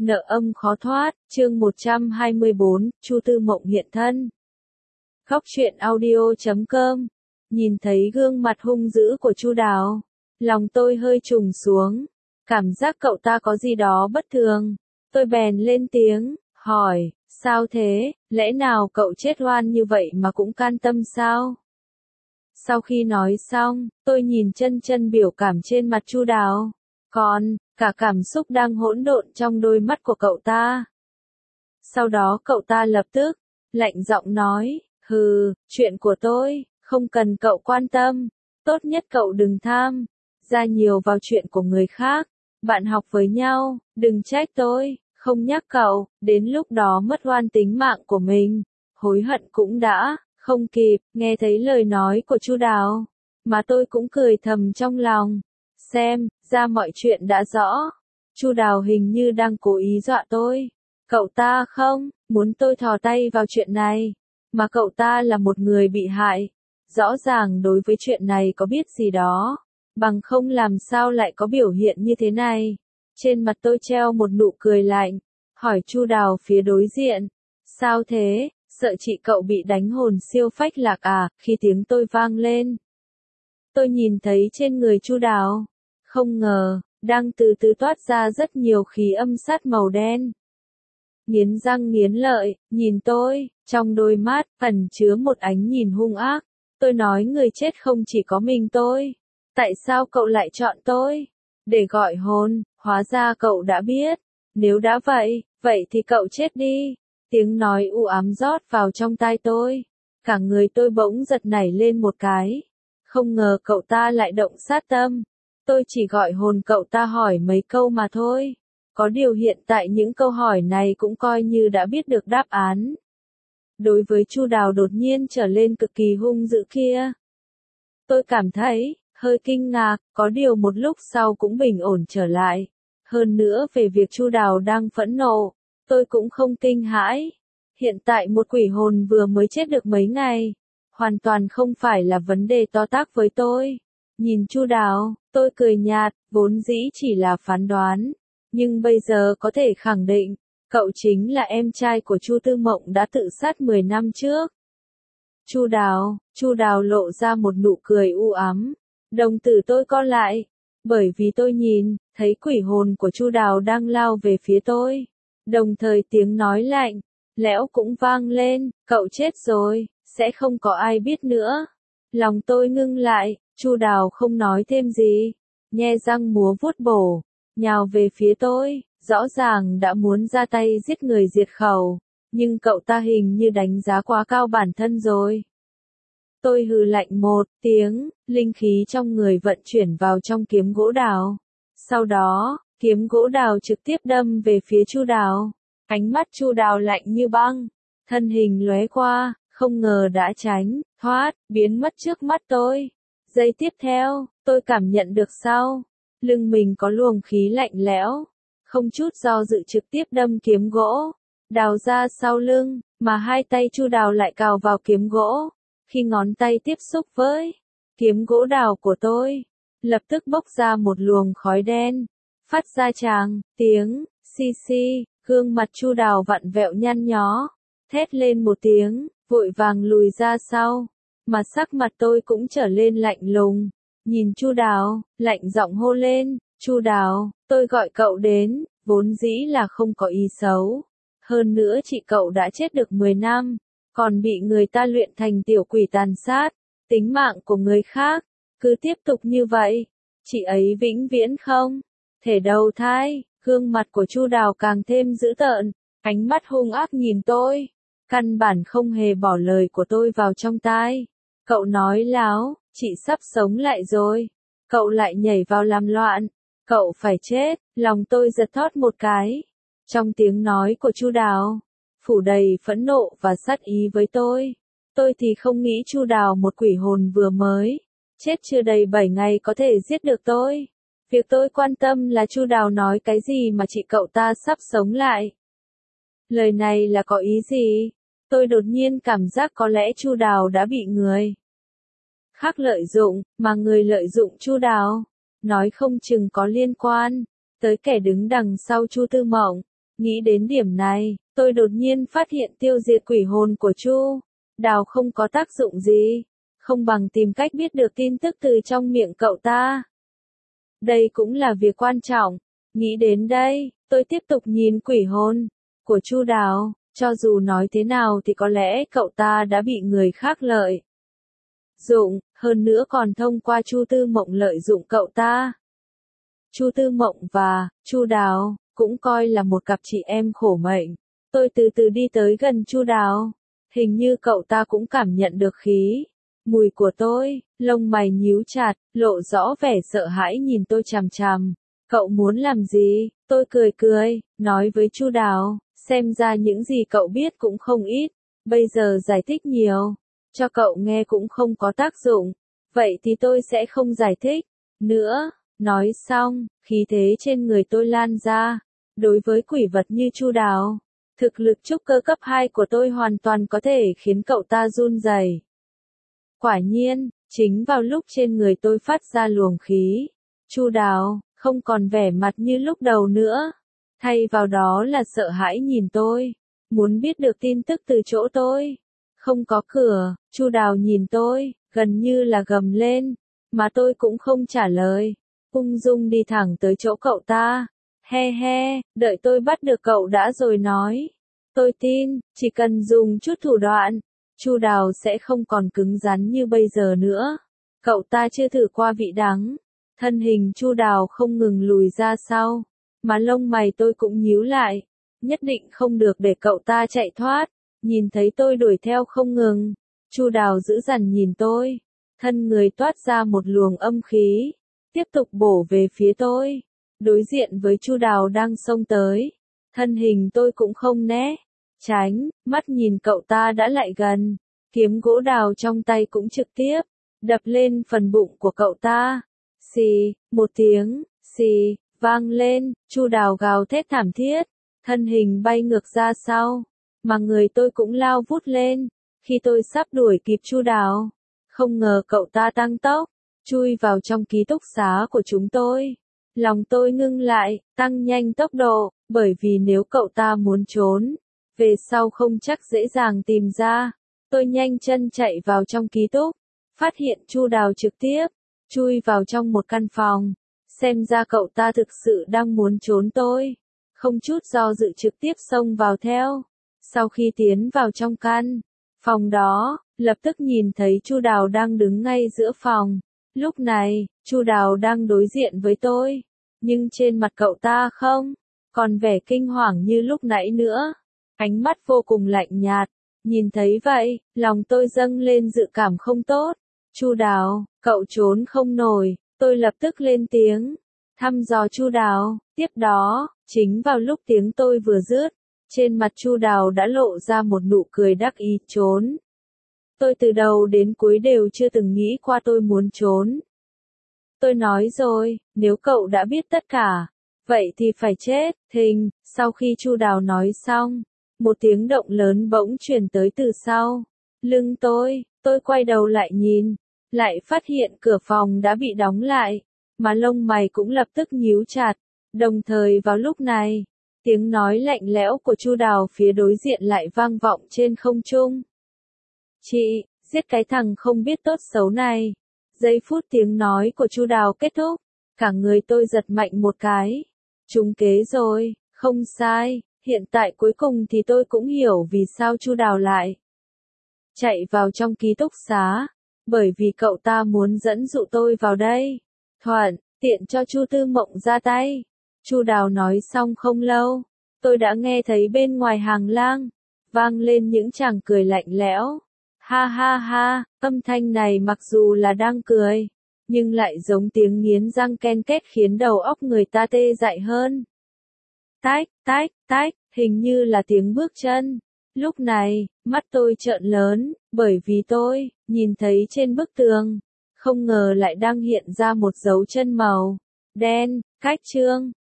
Nợ âm khó thoát, chương 124, Chu Tư Mộng hiện thân. Góc truyện audio.com. Nhìn thấy gương mặt hung dữ của Chu Đào, lòng tôi hơi trùng xuống, cảm giác cậu ta có gì đó bất thường. Tôi bèn lên tiếng, hỏi, sao thế, lẽ nào cậu chết oan như vậy mà cũng can tâm sao? Sau khi nói xong, tôi nhìn chân biểu cảm trên mặt Chu Đào, còn cả cảm xúc đang hỗn độn trong đôi mắt của cậu ta. Sau đó cậu ta lập tức lạnh giọng nói, chuyện của tôi, không cần cậu quan tâm, tốt nhất cậu đừng tham gia nhiều vào chuyện của người khác, bạn học với nhau, đừng trách tôi, không nhắc cậu, đến lúc đó mất oan tính mạng của mình, hối hận cũng đã không kịp. Nghe thấy lời nói của Chu Đào, mà tôi cũng cười thầm trong lòng, xem ra mọi chuyện đã rõ. Chu Đào hình như đang cố ý dọa tôi. Cậu ta không muốn tôi thò tay vào chuyện này, mà cậu ta là một người bị hại, rõ ràng đối với chuyện này có biết gì đó, bằng không làm sao lại có biểu hiện như thế này. Trên mặt tôi treo một nụ cười lạnh, hỏi Chu Đào phía đối diện, sao thế, sợ chị cậu bị đánh hồn siêu phách lạc à? Khi tiếng tôi vang lên, tôi nhìn thấy trên người Chu Đào, không ngờ, đang từ từ toát ra rất nhiều khí âm sát màu đen. Nghiến răng nghiến lợi, nhìn tôi, trong đôi mắt, ẩn chứa một ánh nhìn hung ác. Tôi nói người chết không chỉ có mình tôi. Tại sao cậu lại chọn tôi để gọi hồn? Hóa ra cậu đã biết. Nếu đã vậy thì cậu chết đi. Tiếng nói u ám rót vào trong tai tôi. Cả người tôi bỗng giật nảy lên một cái. Không ngờ cậu ta lại động sát tâm. Tôi chỉ gọi hồn cậu ta hỏi mấy câu mà thôi. Có điều hiện tại những câu hỏi này cũng coi như đã biết được đáp án. Đối với Chu Đào đột nhiên trở lên cực kỳ hung dữ kia, tôi cảm thấy hơi kinh ngạc, có điều một lúc sau cũng bình ổn trở lại. Hơn nữa về việc Chu Đào đang phẫn nộ, tôi cũng không kinh hãi. Hiện tại một quỷ hồn vừa mới chết được mấy ngày, hoàn toàn không phải là vấn đề to tát với tôi. Nhìn Chu Đào, tôi cười nhạt, vốn dĩ chỉ là phán đoán, nhưng bây giờ có thể khẳng định, cậu chính là em trai của Chu Tư Mộng đã tự sát 10 năm trước. Chu Đào lộ ra một nụ cười u ám, đồng tử tôi co lại, bởi vì tôi nhìn thấy quỷ hồn của Chu Đào đang lao về phía tôi. Đồng thời tiếng nói lạnh lẽo cũng vang lên, cậu chết rồi, sẽ không có ai biết nữa. Lòng tôi ngưng lại, Chu Đào không nói thêm gì, nhe răng múa vuốt bổ, nhào về phía tôi, rõ ràng đã muốn ra tay giết người diệt khẩu, nhưng cậu ta hình như đánh giá quá cao bản thân rồi. Tôi hừ lạnh một tiếng, linh khí trong người vận chuyển vào trong kiếm gỗ đào. Sau đó, kiếm gỗ đào trực tiếp đâm về phía Chu Đào. Ánh mắt Chu Đào lạnh như băng, thân hình lóe qua, không ngờ đã tránh thoát, biến mất trước mắt tôi. Giây tiếp theo, tôi cảm nhận được sau lưng mình có luồng khí lạnh lẽo, không chút do dự trực tiếp đâm kiếm gỗ đào ra sau lưng, mà hai tay Chu Đào lại cào vào kiếm gỗ. Khi ngón tay tiếp xúc với kiếm gỗ đào của tôi, lập tức bốc ra một luồng khói đen, phát ra tràng tiếng xi, gương mặt Chu Đào vặn vẹo nhăn nhó, thét lên một tiếng, vội vàng lùi ra sau, mà sắc mặt tôi cũng trở lên lạnh lùng. Nhìn Chu Đào, lạnh giọng hô lên, Chu Đào, tôi gọi cậu đến, vốn dĩ là không có ý xấu. Hơn nữa chị cậu đã chết được 10 năm, còn bị người ta luyện thành tiểu quỷ tàn sát, tính mạng của người khác, cứ tiếp tục như vậy, chị ấy vĩnh viễn không thể đầu thai. Gương mặt của Chu Đào càng thêm dữ tợn, ánh mắt hung ác nhìn tôi, căn bản không hề bỏ lời của tôi vào trong tai. Cậu nói láo, chị sắp sống lại rồi, cậu lại nhảy vào làm loạn, cậu phải chết. Lòng tôi giật thót một cái. Trong tiếng nói của Chu Đào, phủ đầy phẫn nộ và sát ý với tôi. Tôi thì không nghĩ Chu Đào một quỷ hồn vừa mới chết chưa đầy 7 ngày có thể giết được tôi. Việc tôi quan tâm là Chu Đào nói cái gì mà chị cậu ta sắp sống lại. Lời này là có ý gì? Tôi đột nhiên cảm giác có lẽ Chu Đào đã bị người khác lợi dụng, mà người lợi dụng Chu Đào, nói không chừng có liên quan tới kẻ đứng đằng sau Chu Tư Mộng. Nghĩ đến điểm này, tôi đột nhiên phát hiện tiêu diệt quỷ hồn của Chu Đào không có tác dụng gì, không bằng tìm cách biết được tin tức từ trong miệng cậu ta. Đây cũng là việc quan trọng. Nghĩ đến đây, tôi tiếp tục nhìn quỷ hồn của Chu Đào, cho dù nói thế nào thì có lẽ cậu ta đã bị người khác lợi dụng, hơn nữa còn thông qua Chu Tư Mộng lợi dụng cậu ta. Chu Tư Mộng và Chu Đào cũng coi là một cặp chị em khổ mệnh. Tôi từ từ đi tới gần Chu Đào, hình như cậu ta cũng cảm nhận được khí mùi của tôi, lông mày nhíu chặt, lộ rõ vẻ sợ hãi nhìn tôi chằm chằm. Cậu muốn làm gì? Tôi cười cười, nói với Chu Đào, xem ra những gì cậu biết cũng không ít, bây giờ giải thích nhiều cho cậu nghe cũng không có tác dụng, vậy thì tôi sẽ không giải thích nữa. Nói xong, khí thế trên người tôi lan ra. Đối với quỷ vật như Chu Đào, thực lực trúc cơ cấp 2 của tôi hoàn toàn có thể khiến cậu ta run rẩy. Quả nhiên, chính vào lúc trên người tôi phát ra luồng khí, Chu Đào không còn vẻ mặt như lúc đầu nữa, thay vào đó là sợ hãi nhìn tôi, muốn biết được tin tức từ chỗ tôi. Không có cửa, Chu Đào nhìn tôi, gần như là gầm lên, mà tôi cũng không trả lời, ung dung đi thẳng tới chỗ cậu ta. He he, đợi tôi bắt được cậu đã rồi nói. Tôi tin, chỉ cần dùng chút thủ đoạn, Chu Đào sẽ không còn cứng rắn như bây giờ nữa. Cậu ta chưa thử qua vị đắng. Thân hình Chu Đào không ngừng lùi ra sau, mà lông mày tôi cũng nhíu lại. Nhất định không được để cậu ta chạy thoát. Nhìn thấy tôi đuổi theo không ngừng, Chu Đào dữ dằn nhìn tôi, thân người toát ra một luồng âm khí, tiếp tục bổ về phía tôi. Đối diện với Chu Đào đang xông tới, thân hình tôi cũng không né tránh, mắt nhìn cậu ta đã lại gần, kiếm gỗ đào trong tay cũng trực tiếp đập lên phần bụng của cậu ta. Xì, một tiếng xì vang lên, Chu Đào gào thét thảm thiết, thân hình bay ngược ra sau, mà người tôi cũng lao vút lên. Khi tôi sắp đuổi kịp Chu Đào, không ngờ cậu ta tăng tốc, chui vào trong ký túc xá của chúng tôi. Lòng tôi ngưng lại, tăng nhanh tốc độ, bởi vì nếu cậu ta muốn trốn, về sau không chắc dễ dàng tìm ra. Tôi nhanh chân chạy vào trong ký túc, phát hiện Chu Đào trực tiếp chui vào trong một căn phòng. Xem ra cậu ta thực sự đang muốn trốn tôi, không chút do dự trực tiếp xông vào theo. Sau khi tiến vào trong căn phòng đó, lập tức nhìn thấy Chu Đào đang đứng ngay giữa phòng. Lúc này, Chu Đào đang đối diện với tôi, nhưng trên mặt cậu ta không còn vẻ kinh hoàng như lúc nãy nữa. Ánh mắt vô cùng lạnh nhạt. Nhìn thấy vậy, lòng tôi dâng lên dự cảm không tốt. Chu Đào, cậu trốn không nổi. Tôi lập tức lên tiếng, thăm dò Chu Đào. Tiếp đó, chính vào lúc tiếng tôi vừa dứt, trên mặt Chu Đào đã lộ ra một nụ cười đắc ý. Trốn? Tôi từ đầu đến cuối đều chưa từng nghĩ qua tôi muốn trốn. Tôi nói rồi, nếu cậu đã biết tất cả, vậy thì phải chết. Thình, sau khi Chu Đào nói xong, một tiếng động lớn bỗng truyền tới từ sau lưng tôi quay đầu lại nhìn, lại phát hiện cửa phòng đã bị đóng lại, mà lông mày cũng lập tức nhíu chặt. Đồng thời vào lúc này, tiếng nói lạnh lẽo của Chu Đào phía đối diện lại vang vọng trên không trung. Chị, giết cái thằng không biết tốt xấu này. Giây phút tiếng nói của Chu Đào kết thúc, cả người tôi giật mạnh một cái. Trúng kế rồi, không sai, hiện tại cuối cùng thì tôi cũng hiểu vì sao Chu Đào lại chạy vào trong ký túc xá, bởi vì cậu ta muốn dẫn dụ tôi vào đây, thuận tiện cho Chu Tư Mộng ra tay. Chu Đào nói xong không lâu, tôi đã nghe thấy bên ngoài hành lang vang lên những tràng cười lạnh lẽo. Ha ha ha, âm thanh này mặc dù là đang cười, nhưng lại giống tiếng nghiến răng ken két khiến đầu óc người ta tê dại hơn. Tách, tách, tách, hình như là tiếng bước chân. Lúc này, mắt tôi trợn lớn, bởi vì tôi nhìn thấy trên bức tường, không ngờ lại đang hiện ra một dấu chân màu đen. Cách chương